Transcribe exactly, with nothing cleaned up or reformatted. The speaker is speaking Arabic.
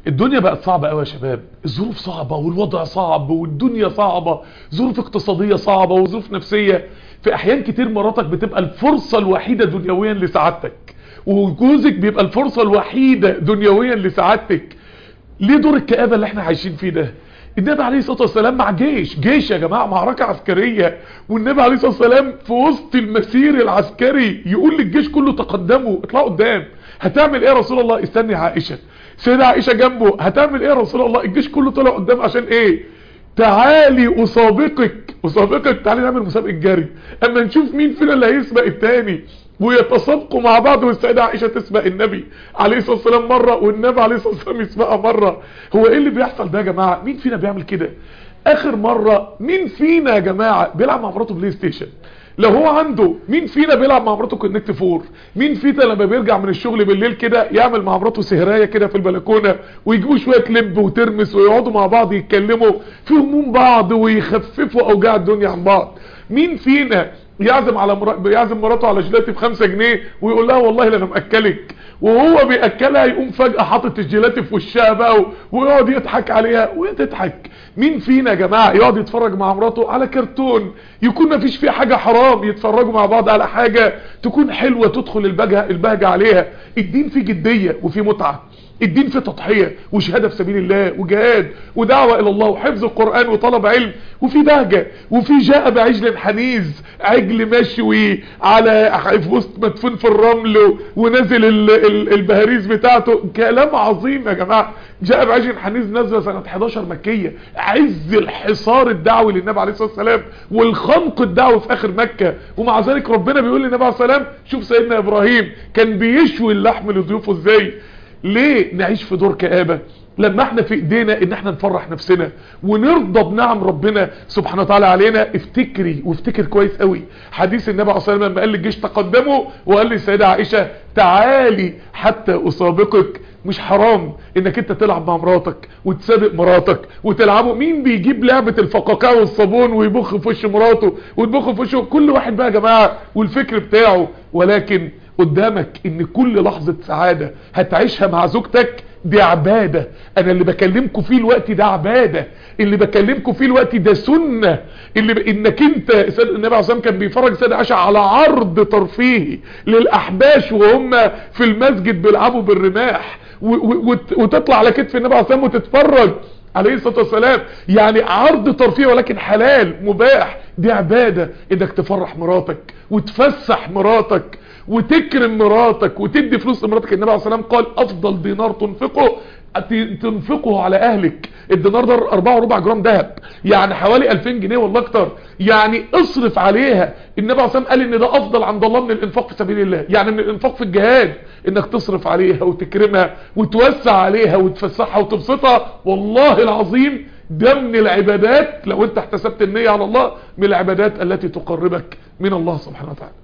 الدنيا بقت صعبة قوي يا شباب، الظروف صعبة والوضع صعب والدنيا صعبة، ظروف اقتصادية صعبة وظروف نفسية. في احيان كتير مراتك بتبقى الفرصة الوحيدة دنيويا لسعادتك، وجوزك بيبقى الفرصة الوحيدة دنيويا لسعادتك. ليه دور الكآبة اللي احنا عايشين فيه ده؟ النبي عليه الصلاة والسلام مع جيش جيش يا جماعة، معركة عسكرية، والنبي عليه الصلاة والسلام في وسط المسير العسكري يقول للجيش كله تقدموا اطلعوا قدام. هتعمل ايه يا رسول الله؟ استني عائشة. سيدة عائشة جنبه. هتعمل ايه يا رسول الله؟ الجيش كله طلع قدام عشان ايه؟ تعالي اسابقك اسابقك، تعالي نعمل مسابقة جري اما نشوف مين فينا اللي هيسبق التاني، ويتسابقوا مع بعض، والسيدة عائشة تسبق النبي عليه الصلاة والسلام مرة، والنبي عليه الصلاة والسلام يسبقها مرة. هو ايه اللي بيحصل ده يا جماعة؟ مين فينا بيعمل كده؟ اخر مرة مين فينا يا جماعة بيلعب مع مراته بلاي ستيشن؟ لو هو عنده، مين فينا بيلعب مع مراته كونكت فور؟ مين فينا لما بيرجع من الشغل بالليل كده يعمل مع مراته سهرايه كده في البلكونه، ويجيبوا شويه لب وترمس ويقعدوا مع بعض يتكلموا في هموم بعض ويخففوا اوجاع الدنيا عن بعض؟ مين فينا يعزم على مر... يعزم مراته على جيلاتي بخمسة جنيه ويقول لها والله لا انا مأكلك، وهو بيأكلها يقوم فجأة حاطط الجيلاتي في وشها بقى ويقعد يضحك عليها وهي تضحك؟ مين فينا يا جماعة يقعد يتفرج مع مراته على كرتون يكون ما فيش فيه حاجة حرام، يتفرجوا مع بعض على حاجة تكون حلوة تدخل البهجة البهجة عليها؟ الدين فيه جدية وفيه متعة، الدين فيه تضحية وشهادة في سبيل الله وجهاد ودعوة الى الله وحفظ القرآن وطلب علم، وفي بهجة، وفي جاء بعجل حنيذ، عجل مشوي على في وسط مدفون في الرمل ونزل ال ال البهاريز بتاعته. كلام عظيم يا جماعة. جاء بعجل حنيذ نزل سنة حداشر مكية، عز الحصار الدعوي للنبي عليه الصلاة والسلام والخنق الدعوي في اخر مكة، ومع ذلك ربنا بيقول للنبي عليه الصلاة والسلام شوف سيدنا ابراهيم كان بيشوي اللحم لضيوفه ازاي. ليه نعيش في دور كآبة لما احنا في ايدينا ان احنا نفرح نفسنا ونرضى بنعم ربنا سبحانه وتعالى علينا؟ افتكري وافتكر كويس قوي حديث النبي عليه الصلاه والسلام لما قال للجيش تقدموا، وقال للسيده عائشه تعالي حتى اسابقك. مش حرام انك انت تلعب مع مراتك وتسابق مراتك وتلعبوا؟ مين بيجيب لعبة الفقاقع والصابون ويبخ في وش مراته وتبخ في وشه؟ كل واحد بقى يا جماعة والفكر بتاعه. ولكن قدامك ان كل لحظة سعادة هتعيشها مع زوجتك دي عبادة. انا اللي بكلمكم فيه الوقت ده عبادة، اللي بكلمكم فيه الوقت ده سنة، اللي ب... انك انت النبي عليه الصلاة والسلام كان بيفرج سيدة عائشة على عرض ترفيهي للاحباش وهم في المسجد بيلعبوا بالرماح، و... و... وتطلع على كتف النبي عليه الصلاة والسلام وتتفرج عليه الصلاة والسلام، يعني عرض ترفيه ولكن حلال مباح. دي عبادة انك تفرح مراتك وتفسح مراتك وتكرم مراتك وتدي فلوس لمراتك. النبي عليه الصلاة والسلام قال افضل دينار تنفقه تنفقه على اهلك. الدينار ده أربعة وربع جرام ذهب، يعني حوالي ألفين جنيه والله اكتر، يعني اصرف عليها. النبي عليه الصلاة والسلام قال ان ده افضل عند الله من الانفاق في سبيل الله، يعني من الانفاق في الجهاد انك تصرف عليها وتكرمها وتوسع عليها وتفسحها وتبسطها. والله العظيم ده من العبادات، لو انت احتسبت النية على الله، من العبادات التي تقربك من الله سبحانه وتعالى.